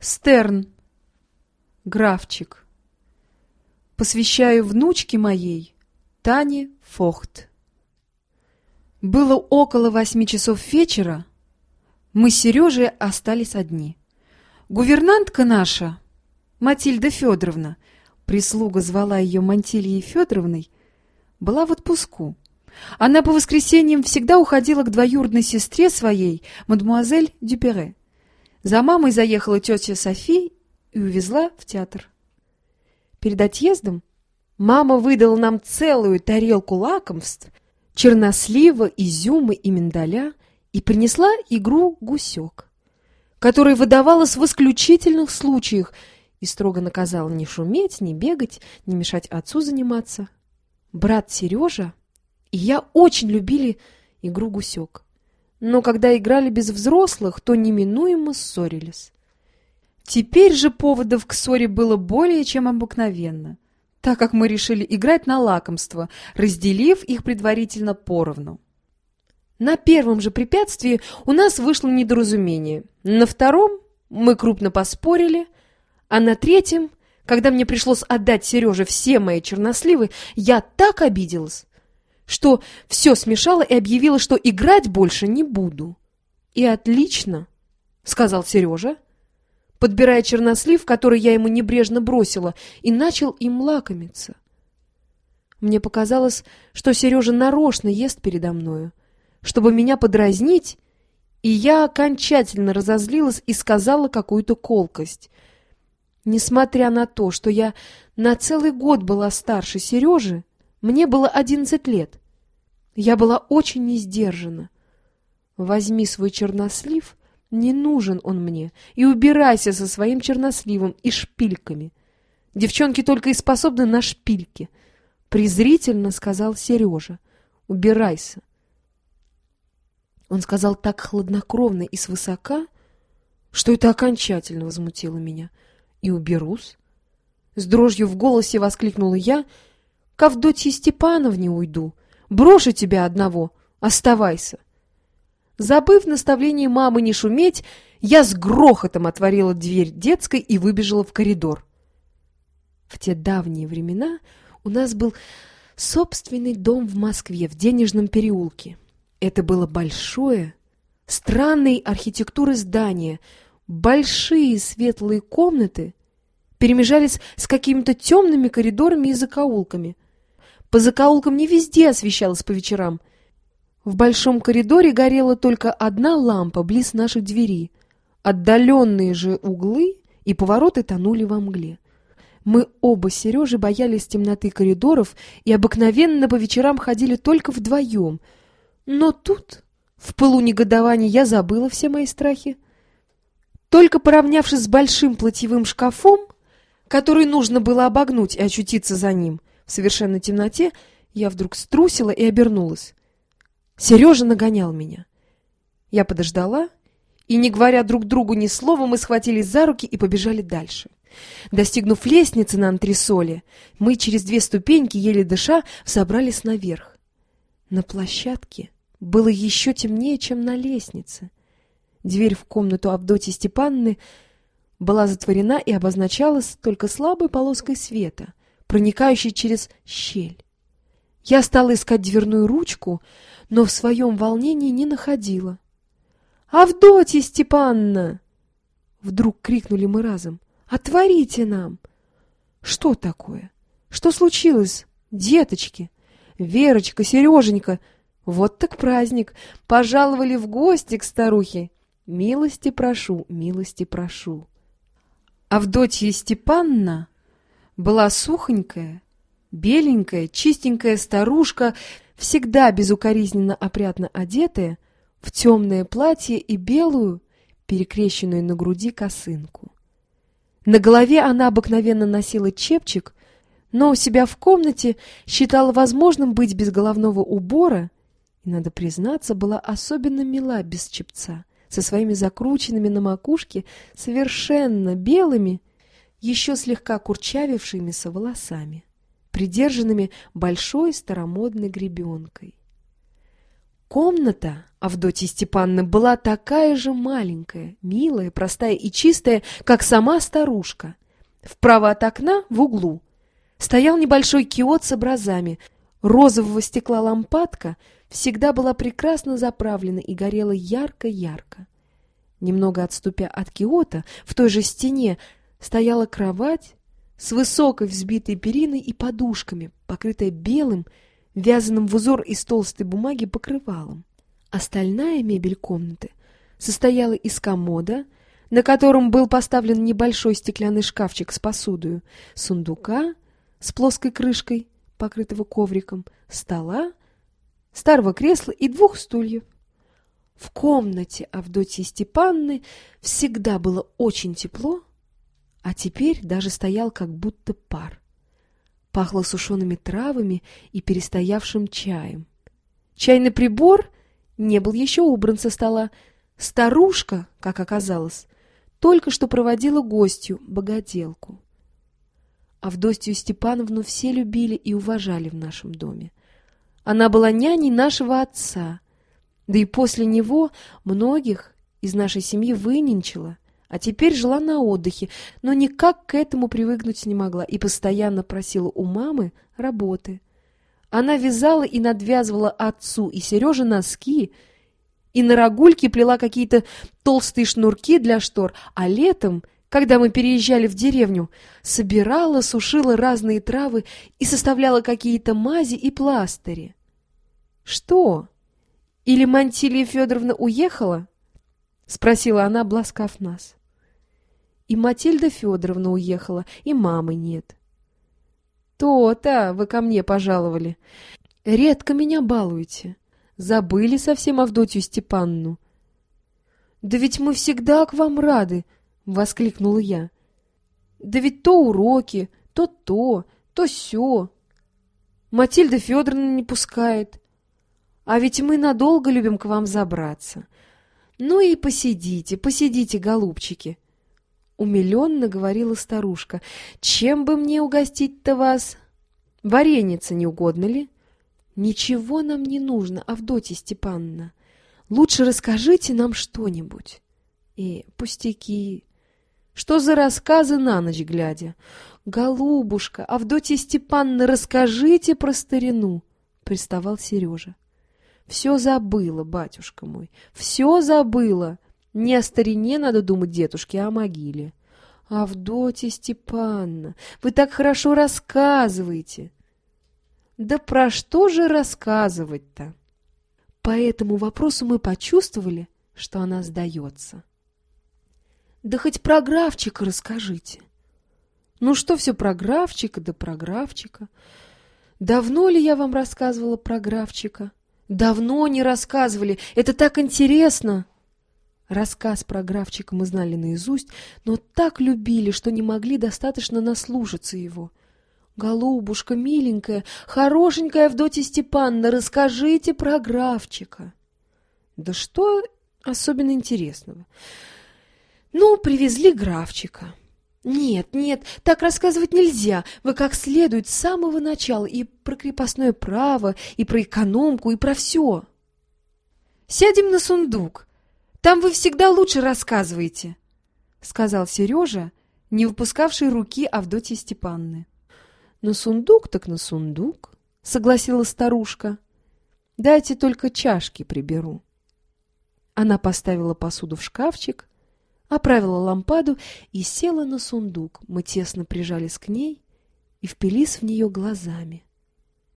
Стерн, графчик. Посвящаю внучке моей, Тане Фохт. Было около 8 часов вечера. Мы с Сережей остались одни. Гувернантка наша, Матильда Федоровна, прислуга звала ее Мантильей Федоровной, была в отпуску. Она по воскресеньям всегда уходила к двоюродной сестре своей, мадемуазель Дюпере. За мамой заехала тетя Софи и увезла в театр. Перед отъездом мама выдала нам целую тарелку лакомств, чернослива, изюма и миндаля, и принесла игру «Гусек», которая выдавалась в исключительных случаях, и строго наказала не шуметь, не бегать, не мешать отцу заниматься. Брат Сережа и я очень любили игру «Гусек». Но когда играли без взрослых, то неминуемо ссорились. Теперь же поводов к ссоре было более чем обыкновенно, так как мы решили играть на лакомство, разделив их предварительно поровну. На первом же препятствии у нас вышло недоразумение, на втором мы крупно поспорили, а на третьем, когда мне пришлось отдать Сереже все мои черносливы, я так обиделась, что все смешала и объявила, что играть больше не буду. — И отлично, — сказал Сережа, подбирая чернослив, который я ему небрежно бросила, и начал им лакомиться. Мне показалось, что Сережа нарочно ест передо мною, чтобы меня подразнить, и я окончательно разозлилась и сказала какую-то колкость. Несмотря на то, что я на целый год была старше Сережи, мне было 11 лет. Я была очень несдержана. Возьми свой чернослив, не нужен он мне, и убирайся со своим черносливом и шпильками. Девчонки только и способны на шпильки, презрительно сказал Сережа. Убирайся. Он сказал так хладнокровно и свысока, что это окончательно возмутило меня. И уберусь. С дрожью в голосе воскликнула я. К Авдотье Степановне уйду. Брошу тебя одного. Оставайся. Забыв наставление мамы не шуметь, я с грохотом отворила дверь детской и выбежала в коридор. В те давние времена у нас был собственный дом в Москве, в Денежном переулке. Это было большое, странной архитектуры здание. Большие светлые комнаты перемежались с какими-то темными коридорами и закоулками. По закоулкам не везде освещалось по вечерам. В большом коридоре горела только одна лампа близ наших дверей. Отдаленные же углы и повороты тонули во мгле. Мы оба с Сережей боялись темноты коридоров и обыкновенно по вечерам ходили только вдвоем. Но тут, в пылу негодования, я забыла все мои страхи. Только поравнявшись с большим платьевым шкафом, который нужно было обогнуть и очутиться за ним, в совершенной темноте, я вдруг струсила и обернулась. Сережа нагонял меня. Я подождала, и, не говоря друг другу ни слова, мы схватились за руки и побежали дальше. Достигнув лестницы на антресоле, мы через 2 ступеньки, еле дыша, взобрались наверх. На площадке было еще темнее, чем на лестнице. Дверь в комнату Авдотьи Степановны была затворена и обозначалась только слабой полоской света, проникающей через щель. Я стала искать дверную ручку, но в своем волнении не находила. «Авдотья Степановна!» Вдруг крикнули мы разом. «Отворите нам!» «Что такое? Что случилось, деточки? Верочка, Сереженька! Вот так праздник! Пожаловали в гости к старухе! Милости прошу, милости прошу!» Авдотья Степановна была сухонькая, беленькая, чистенькая старушка, всегда безукоризненно опрятно одетая, в темное платье и белую, перекрещенную на груди косынку. На голове она обыкновенно носила чепчик, но у себя в комнате считала возможным быть без головного убора и, надо признаться, была особенно мила без чепца, со своими закрученными на макушке, совершенно белыми, еще слегка курчавившимися волосами, придержанными большой старомодной гребенкой. Комната Авдотьи Степановны была такая же маленькая, милая, простая и чистая, как сама старушка. Вправо от окна, в углу, стоял небольшой киот с образами. Розового стекла лампадка всегда была прекрасно заправлена и горела ярко-ярко. Немного отступя от киота, в той же стене, стояла кровать с высокой взбитой периной и подушками, покрытая белым, вязаным в узор из толстой бумаги покрывалом. Остальная мебель комнаты состояла из комода, на котором был поставлен небольшой стеклянный шкафчик с посудою, сундука с плоской крышкой, покрытого ковриком, стола, старого кресла и 2 стульев. В комнате Авдотьи Степановны всегда было очень тепло, а теперь даже стоял как будто пар. Пахло сушеными травами и перестоявшим чаем. Чайный прибор не был еще убран со стола. Старушка, как оказалось, только что проводила гостью, богоделку. Авдотью Степановну все любили и уважали в нашем доме. Она была няней нашего отца, да и после него многих из нашей семьи выненчила, а теперь жила на отдыхе, но никак к этому привыкнуть не могла и постоянно просила у мамы работы. Она вязала и надвязывала отцу и Сереже носки, и на рогульке плела какие-то толстые шнурки для штор, а летом, когда мы переезжали в деревню, собирала, сушила разные травы и составляла какие-то мази и пластыри. — Что? Или Мантилья Федоровна уехала? — спросила она, обласкав нас. — И Матильда Федоровна уехала, и мамы нет. — То-то вы ко мне пожаловали. Редко меня балуете. Забыли совсем Авдотью Степановну. — Да ведь мы всегда к вам рады, — воскликнула я. — Да ведь то уроки, то, то сё. Матильда Федоровна не пускает. А ведь мы надолго любим к вам забраться. Ну и посидите, посидите, голубчики. Умиленно говорила старушка. Чем бы мне угостить-то вас? Вареница не угодно ли? Ничего нам не нужно, Авдотья Степановна. Лучше расскажите нам что-нибудь. Пустяки. Что за рассказы на ночь глядя? Голубушка, Авдотья Степановна, расскажите про старину, приставал Сережа. Все забыла, батюшка мой, все забыла. Не о старине надо думать, дедушке, а о могиле. Авдотья Степановна, вы так хорошо рассказываете. Да про что же рассказывать-то? По этому вопросу мы почувствовали, что она сдается. Да хоть про графчика расскажите. Ну что все про графчика, да про графчика. Давно ли я вам рассказывала про графчика? Давно не рассказывали, это так интересно. Рассказ про графчика мы знали наизусть, но так любили, что не могли достаточно наслушаться его. Голубушка, миленькая, хорошенькая Авдотья Степановна, расскажите про графчика. Да что особенно интересного? Ну, привезли графчика. Нет, так рассказывать нельзя. Вы как следует с самого начала и про крепостное право, и про экономку, и про все. Сядем на сундук. Там вы всегда лучше рассказываете, — сказал Сережа, не выпускавший руки Авдотьи Степановны. На сундук так на сундук, — согласилась старушка. Дайте только чашки приберу. Она поставила посуду в шкафчик, оправила лампаду и села на сундук. Мы тесно прижались к ней и впились в нее глазами.